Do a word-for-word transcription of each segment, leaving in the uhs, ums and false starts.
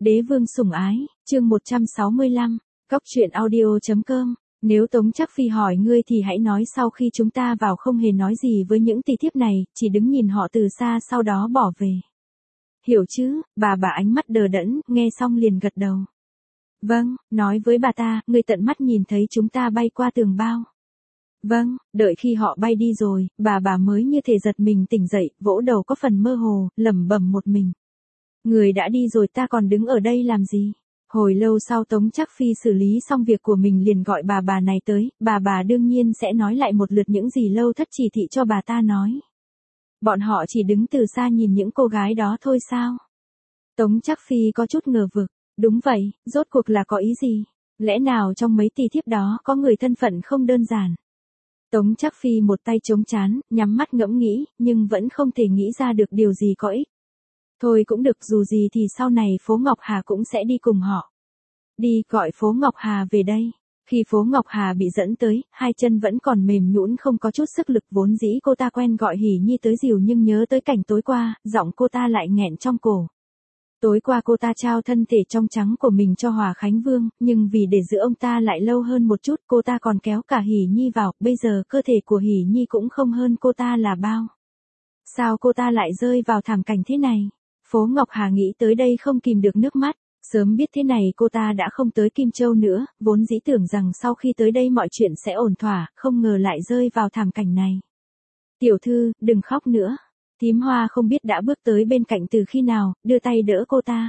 Đế vương sủng ái, chương một trăm sáu mươi lăm, cóc truyện audio chấm com. Nếu Tống Trác Phi hỏi ngươi thì hãy nói sau khi chúng ta vào không hề nói gì với những tỳ thiếp này, chỉ đứng nhìn họ từ xa sau đó bỏ về. Hiểu chứ, bà bà ánh mắt đờ đẫn, nghe xong liền gật đầu. Vâng, nói với bà ta, ngươi tận mắt nhìn thấy chúng ta bay qua tường bao. Vâng, đợi khi họ bay đi rồi, bà bà mới như thể giật mình tỉnh dậy, vỗ đầu có phần mơ hồ, lẩm bẩm một mình. Người đã đi rồi ta còn đứng ở đây làm gì? Hồi lâu sau Tống Trác Phi xử lý xong việc của mình liền gọi bà bà này tới, bà bà đương nhiên sẽ nói lại một lượt những gì Lâu Thất chỉ thị cho bà ta nói. Bọn họ chỉ đứng từ xa nhìn những cô gái đó thôi sao? Tống Trác Phi có chút ngờ vực, đúng vậy, rốt cuộc là có ý gì? Lẽ nào trong mấy tỳ thiếp đó có người thân phận không đơn giản? Tống Trác Phi một tay chống trán, nhắm mắt ngẫm nghĩ, nhưng vẫn không thể nghĩ ra được điều gì có ích. Thôi cũng được, dù gì thì sau này Phố Ngọc Hà cũng sẽ đi cùng họ. Đi, gọi Phố Ngọc Hà về đây. Khi Phố Ngọc Hà bị dẫn tới, hai chân vẫn còn mềm nhũn không có chút sức lực, vốn dĩ cô ta quen gọi Hỉ Nhi tới dìu nhưng nhớ tới cảnh tối qua, giọng cô ta lại nghẹn trong cổ. Tối qua cô ta trao thân thể trong trắng của mình cho Hòa Khánh Vương, nhưng vì để giữ ông ta lại lâu hơn một chút, cô ta còn kéo cả Hỉ Nhi vào, bây giờ cơ thể của Hỉ Nhi cũng không hơn cô ta là bao. Sao cô ta lại rơi vào thảm cảnh thế này? Phố Ngọc Hà nghĩ tới đây không kìm được nước mắt, sớm biết thế này cô ta đã không tới Kim Châu nữa, vốn dĩ tưởng rằng sau khi tới đây mọi chuyện sẽ ổn thỏa, không ngờ lại rơi vào thảm cảnh này. Tiểu thư, đừng khóc nữa. Thím Hoa không biết đã bước tới bên cạnh từ khi nào, đưa tay đỡ cô ta.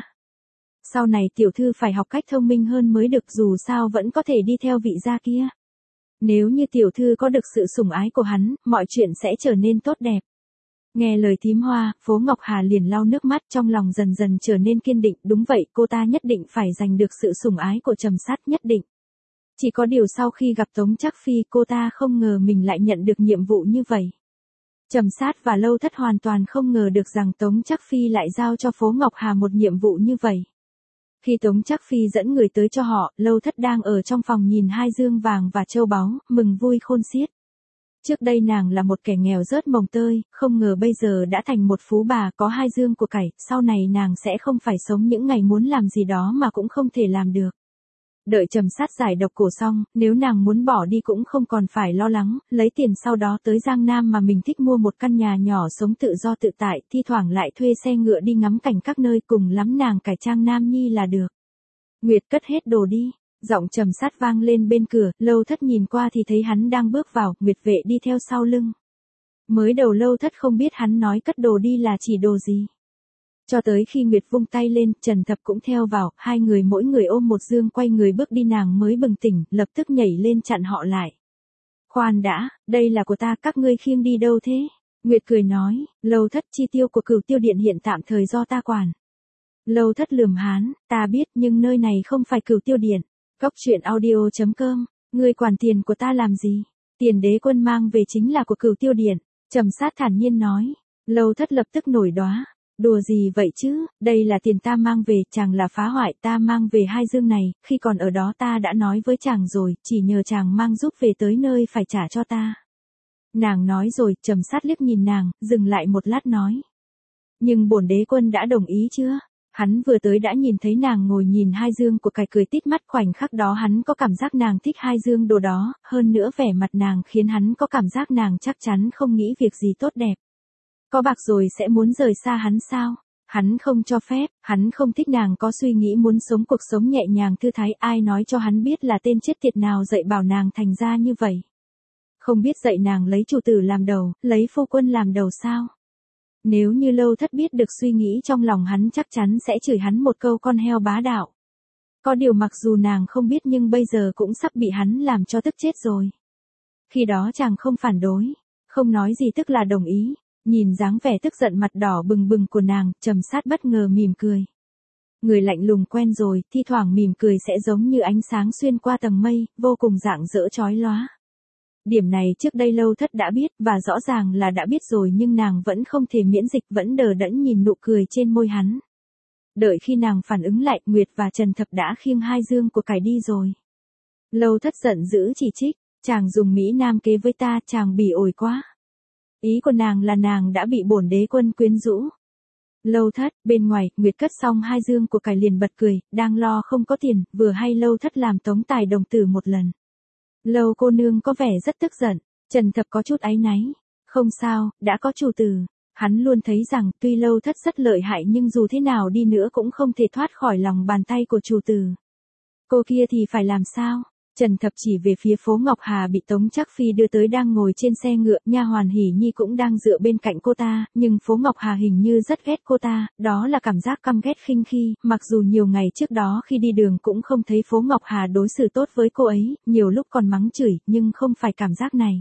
Sau này tiểu thư phải học cách thông minh hơn mới được, dù sao vẫn có thể đi theo vị gia kia. Nếu như tiểu thư có được sự sủng ái của hắn, mọi chuyện sẽ trở nên tốt đẹp. Nghe lời thím Hoa, Phố Ngọc Hà liền lau nước mắt, trong lòng dần dần trở nên kiên định, đúng vậy, cô ta nhất định phải giành được sự sủng ái của Trầm Sát, nhất định. Chỉ có điều sau khi gặp Tống Trác Phi, cô ta không ngờ mình lại nhận được nhiệm vụ như vậy. Trầm Sát và Lâu Thất hoàn toàn không ngờ được rằng Tống Trác Phi lại giao cho Phố Ngọc Hà một nhiệm vụ như vậy. Khi Tống Trác Phi dẫn người tới cho họ, Lâu Thất đang ở trong phòng nhìn hai dương vàng và châu báu, mừng vui khôn xiết. Trước đây nàng là một kẻ nghèo rớt mồng tơi, không ngờ bây giờ đã thành một phú bà có hai dương của cải, sau này nàng sẽ không phải sống những ngày muốn làm gì đó mà cũng không thể làm được. Đợi Trầm Sát giải độc cổ xong, nếu nàng muốn bỏ đi cũng không còn phải lo lắng, lấy tiền sau đó tới Giang Nam mà mình thích mua một căn nhà nhỏ sống tự do tự tại, thi thoảng lại thuê xe ngựa đi ngắm cảnh các nơi, cùng lắm nàng cải trang nam nhi là được. Nguyệt cất hết đồ đi. Giọng Trầm Sát vang lên bên cửa, Lâu Thất nhìn qua thì thấy hắn đang bước vào, Nguyệt Vệ đi theo sau lưng. Mới đầu Lâu Thất không biết hắn nói cất đồ đi là chỉ đồ gì. Cho tới khi Nguyệt vung tay lên, Trần Thập cũng theo vào, hai người mỗi người ôm một dương quay người bước đi, nàng mới bừng tỉnh, lập tức nhảy lên chặn họ lại. Khoan đã, đây là của ta, các ngươi khiêng đi đâu thế? Nguyệt cười nói, Lâu Thất, chi tiêu của Cửu Tiêu Điện hiện tạm thời do ta quản. Lâu Thất lườm hắn, ta biết nhưng nơi này không phải Cửu Tiêu Điện. Cóc truyện audio chấm com, ngươi quản tiền của ta làm gì? Tiền đế quân mang về chính là của Cửu Tiêu Điện. Trầm Sát thản nhiên nói. Lâu Thất lập tức nổi đoá. Đùa gì vậy chứ, đây là tiền ta mang về, chàng là phá hoại, ta mang về hai dương này, khi còn ở đó ta đã nói với chàng rồi, chỉ nhờ chàng mang giúp về tới nơi phải trả cho ta. Nàng nói rồi, Trầm Sát liếc nhìn nàng, dừng lại một lát nói. Nhưng bổn đế quân đã đồng ý chưa? Hắn vừa tới đã nhìn thấy nàng ngồi nhìn hai dương của cải cười tít mắt, khoảnh khắc đó hắn có cảm giác nàng thích hai dương đồ đó, hơn nữa vẻ mặt nàng khiến hắn có cảm giác nàng chắc chắn không nghĩ việc gì tốt đẹp. Có bạc rồi sẽ muốn rời xa hắn sao? Hắn không cho phép, hắn không thích nàng có suy nghĩ muốn sống cuộc sống nhẹ nhàng thư thái, ai nói cho hắn biết là tên chết tiệt nào dạy bảo nàng thành ra như vậy? Không biết dạy nàng lấy chủ tử làm đầu, lấy phu quân làm đầu sao? Nếu như Lâu Thất biết được suy nghĩ trong lòng hắn chắc chắn sẽ chửi hắn một câu con heo bá đạo. Có điều mặc dù nàng không biết nhưng bây giờ cũng sắp bị hắn làm cho tức chết rồi. Khi đó chàng không phản đối, không nói gì tức là đồng ý, nhìn dáng vẻ tức giận mặt đỏ bừng bừng của nàng, Trầm Sát bất ngờ mỉm cười. Người lạnh lùng quen rồi, thi thoảng mỉm cười sẽ giống như ánh sáng xuyên qua tầng mây, vô cùng rạng rỡ chói lóa. Điểm này trước đây Lâu Thất đã biết, và rõ ràng là đã biết rồi nhưng nàng vẫn không thể miễn dịch, vẫn đờ đẫn nhìn nụ cười trên môi hắn. Đợi khi nàng phản ứng lại, Nguyệt và Trần Thập đã khiêng hai dương của cải đi rồi. Lâu Thất giận dữ chỉ trích, chàng dùng Mỹ Nam kế với ta, chàng bỉ ổi quá. Ý của nàng là nàng đã bị bổn đế quân quyến rũ. Lâu Thất, bên ngoài, Nguyệt cất xong hai dương của cải liền bật cười, đang lo không có tiền, vừa hay Lâu Thất làm tống tài đồng tử một lần. Lâu cô nương có vẻ rất tức giận, Trần Thập có chút áy náy. Không sao, đã có chủ tử. Hắn luôn thấy rằng tuy Lâu Thất rất lợi hại nhưng dù thế nào đi nữa cũng không thể thoát khỏi lòng bàn tay của chủ tử. Cô kia thì phải làm sao? Trần Thập chỉ về phía phố Ngọc Hà bị Tống Trác Phi đưa tới đang ngồi trên xe ngựa, nha hoàn Hỉ Nhi cũng đang dựa bên cạnh cô ta, nhưng phố Ngọc Hà hình như rất ghét cô ta, đó là cảm giác căm ghét khinh khi, mặc dù nhiều ngày trước đó khi đi đường cũng không thấy phố Ngọc Hà đối xử tốt với cô ấy, nhiều lúc còn mắng chửi, nhưng không phải cảm giác này.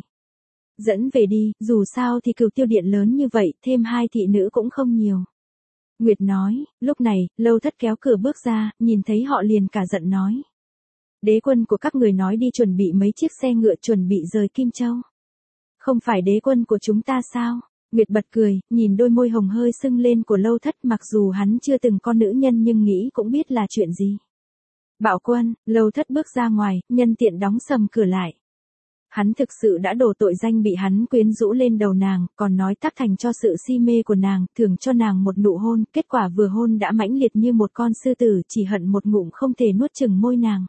Dẫn về đi, dù sao thì Cửu Tiêu Điện lớn như vậy, thêm hai thị nữ cũng không nhiều. Nguyệt nói, lúc này, Lâu Thất kéo cửa bước ra, nhìn thấy họ liền cả giận nói. Đế quân của các người nói đi chuẩn bị mấy chiếc xe ngựa chuẩn bị rời Kim Châu. Không phải đế quân của chúng ta sao? Nguyệt bật cười, nhìn đôi môi hồng hơi sưng lên của Lâu Thất, mặc dù hắn chưa từng con nữ nhân nhưng nghĩ cũng biết là chuyện gì. Bạo quân, Lâu Thất bước ra ngoài, nhân tiện đóng sầm cửa lại. Hắn thực sự đã đổ tội danh bị hắn quyến rũ lên đầu nàng, còn nói tác thành cho sự si mê của nàng, thưởng cho nàng một nụ hôn, kết quả vừa hôn đã mãnh liệt như một con sư tử, chỉ hận một ngụm không thể nuốt chửng môi nàng.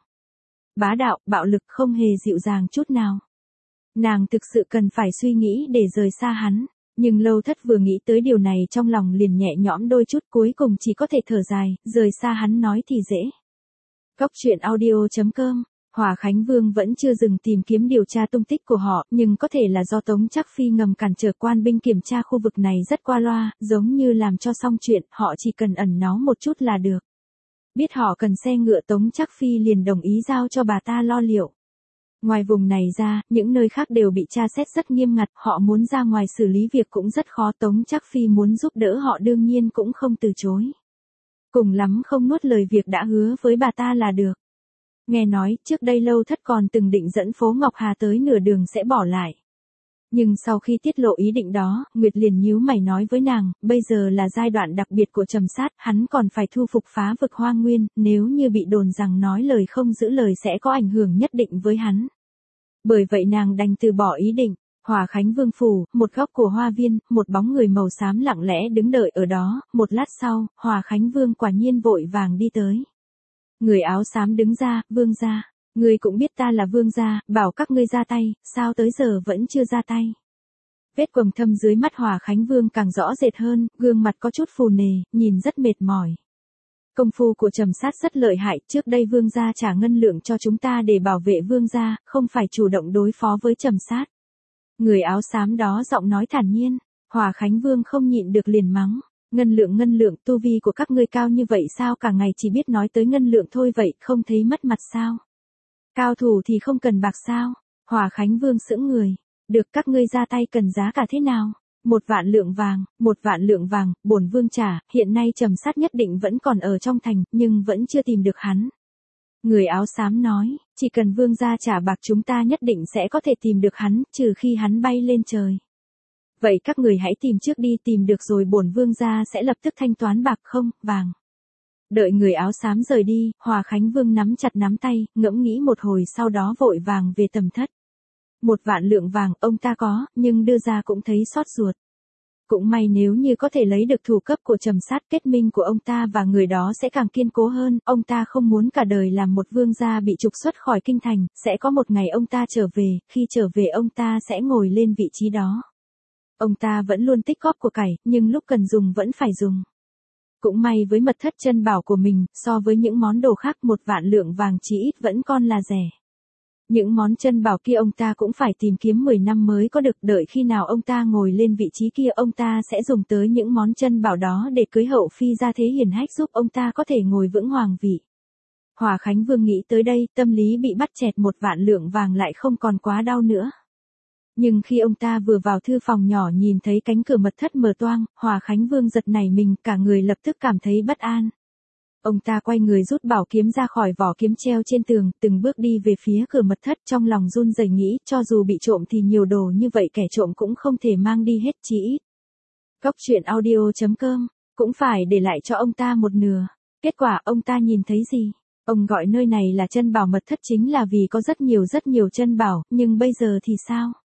Bá đạo, bạo lực không hề dịu dàng chút nào. Nàng thực sự cần phải suy nghĩ để rời xa hắn, nhưng Lâu Thất vừa nghĩ tới điều này trong lòng liền nhẹ nhõm đôi chút, cuối cùng chỉ có thể thở dài, rời xa hắn nói thì dễ. Cốc truyện audio chấm com. Hỏa Khánh Vương vẫn chưa dừng tìm kiếm điều tra tung tích của họ, nhưng có thể là do Tống Trác Phi ngầm cản trở quan binh kiểm tra khu vực này rất qua loa, giống như làm cho xong chuyện, họ chỉ cần ẩn náu một chút là được. Biết họ cần xe ngựa, Tống Trác Phi liền đồng ý giao cho bà ta lo liệu. Ngoài vùng này ra, những nơi khác đều bị tra xét rất nghiêm ngặt, họ muốn ra ngoài xử lý việc cũng rất khó, Tống Trác Phi muốn giúp đỡ họ đương nhiên cũng không từ chối. Cùng lắm không nuốt lời việc đã hứa với bà ta là được. Nghe nói, trước đây Lâu Thất còn từng định dẫn phố Ngọc Hà tới nửa đường sẽ bỏ lại. Nhưng sau khi tiết lộ ý định đó, Nguyệt liền nhíu mày nói với nàng, bây giờ là giai đoạn đặc biệt của Trầm Sát, hắn còn phải thu phục phá vực Hoang Nguyên, nếu như bị đồn rằng nói lời không giữ lời sẽ có ảnh hưởng nhất định với hắn. Bởi vậy nàng đành từ bỏ ý định. Hỏa Khánh Vương phủ, một góc của hoa viên, một bóng người màu xám lặng lẽ đứng đợi ở đó, một lát sau, Hỏa Khánh Vương quả nhiên vội vàng đi tới. Người áo xám đứng ra, vương gia, ngươi cũng biết ta là vương gia, bảo các ngươi ra tay, sao tới giờ vẫn chưa ra tay. Vết quầng thâm dưới mắt Hỏa Khánh Vương càng rõ rệt hơn, gương mặt có chút phù nề, nhìn rất mệt mỏi. Công phu của Trầm Sát rất lợi hại, trước đây vương gia trả ngân lượng cho chúng ta để bảo vệ vương gia, không phải chủ động đối phó với Trầm Sát. Người áo xám đó giọng nói thản nhiên, Hỏa Khánh Vương không nhịn được liền mắng. Ngân lượng ngân lượng, tu vi của các ngươi cao như vậy sao cả ngày chỉ biết nói tới ngân lượng thôi vậy, không thấy mất mặt sao? Cao thủ thì không cần bạc sao? Hỏa Khánh Vương sững người. Được, các ngươi ra tay cần giá cả thế nào? Một vạn lượng vàng, một vạn lượng vàng, bổn vương trả, hiện nay Trầm Sát nhất định vẫn còn ở trong thành, nhưng vẫn chưa tìm được hắn. Người áo xám nói, chỉ cần vương gia trả bạc chúng ta nhất định sẽ có thể tìm được hắn, trừ khi hắn bay lên trời. Vậy các người hãy tìm trước đi, tìm được rồi bổn vương gia sẽ lập tức thanh toán bạc không, vàng. Đợi người áo xám rời đi, Hỏa Khánh Vương nắm chặt nắm tay, ngẫm nghĩ một hồi sau đó vội vàng về tầm thất. Một vạn lượng vàng, ông ta có, nhưng đưa ra cũng thấy xót ruột. Cũng may nếu như có thể lấy được thủ cấp của Trầm Sát, kết minh của ông ta và người đó sẽ càng kiên cố hơn, ông ta không muốn cả đời làm một vương gia bị trục xuất khỏi kinh thành, sẽ có một ngày ông ta trở về, khi trở về ông ta sẽ ngồi lên vị trí đó. Ông ta vẫn luôn tích góp của cải, nhưng lúc cần dùng vẫn phải dùng. Cũng may với mật thất chân bảo của mình, so với những món đồ khác một vạn lượng vàng chỉ ít vẫn còn là rẻ. Những món chân bảo kia ông ta cũng phải tìm kiếm mười năm mới có được, đợi khi nào ông ta ngồi lên vị trí kia ông ta sẽ dùng tới những món chân bảo đó để cưới hậu phi ra thế hiển hách giúp ông ta có thể ngồi vững hoàng vị. Hỏa Khánh Vương nghĩ tới đây, tâm lý bị bắt chẹt, một vạn lượng vàng lại không còn quá đau nữa. Nhưng khi ông ta vừa vào thư phòng nhỏ nhìn thấy cánh cửa mật thất mở toang, Hỏa Khánh Vương giật nảy mình, cả người lập tức cảm thấy bất an. Ông ta quay người rút bảo kiếm ra khỏi vỏ kiếm treo trên tường, từng bước đi về phía cửa mật thất, trong lòng run rẩy nghĩ, cho dù bị trộm thì nhiều đồ như vậy kẻ trộm cũng không thể mang đi hết chí ít. Cốc truyện audio chấm com, cũng phải để lại cho ông ta một nửa. Kết quả ông ta nhìn thấy gì? Ông gọi nơi này là chân bảo mật thất chính là vì có rất nhiều rất nhiều chân bảo, nhưng bây giờ thì sao?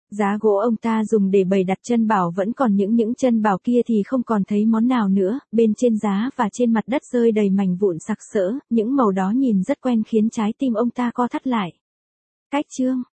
Giá gỗ ông ta dùng để bày đặt chân bảo vẫn còn, những những chân bảo kia thì không còn thấy món nào nữa, bên trên giá và trên mặt đất rơi đầy mảnh vụn sặc sỡ, những màu đó nhìn rất quen khiến trái tim ông ta co thắt lại. Cách chương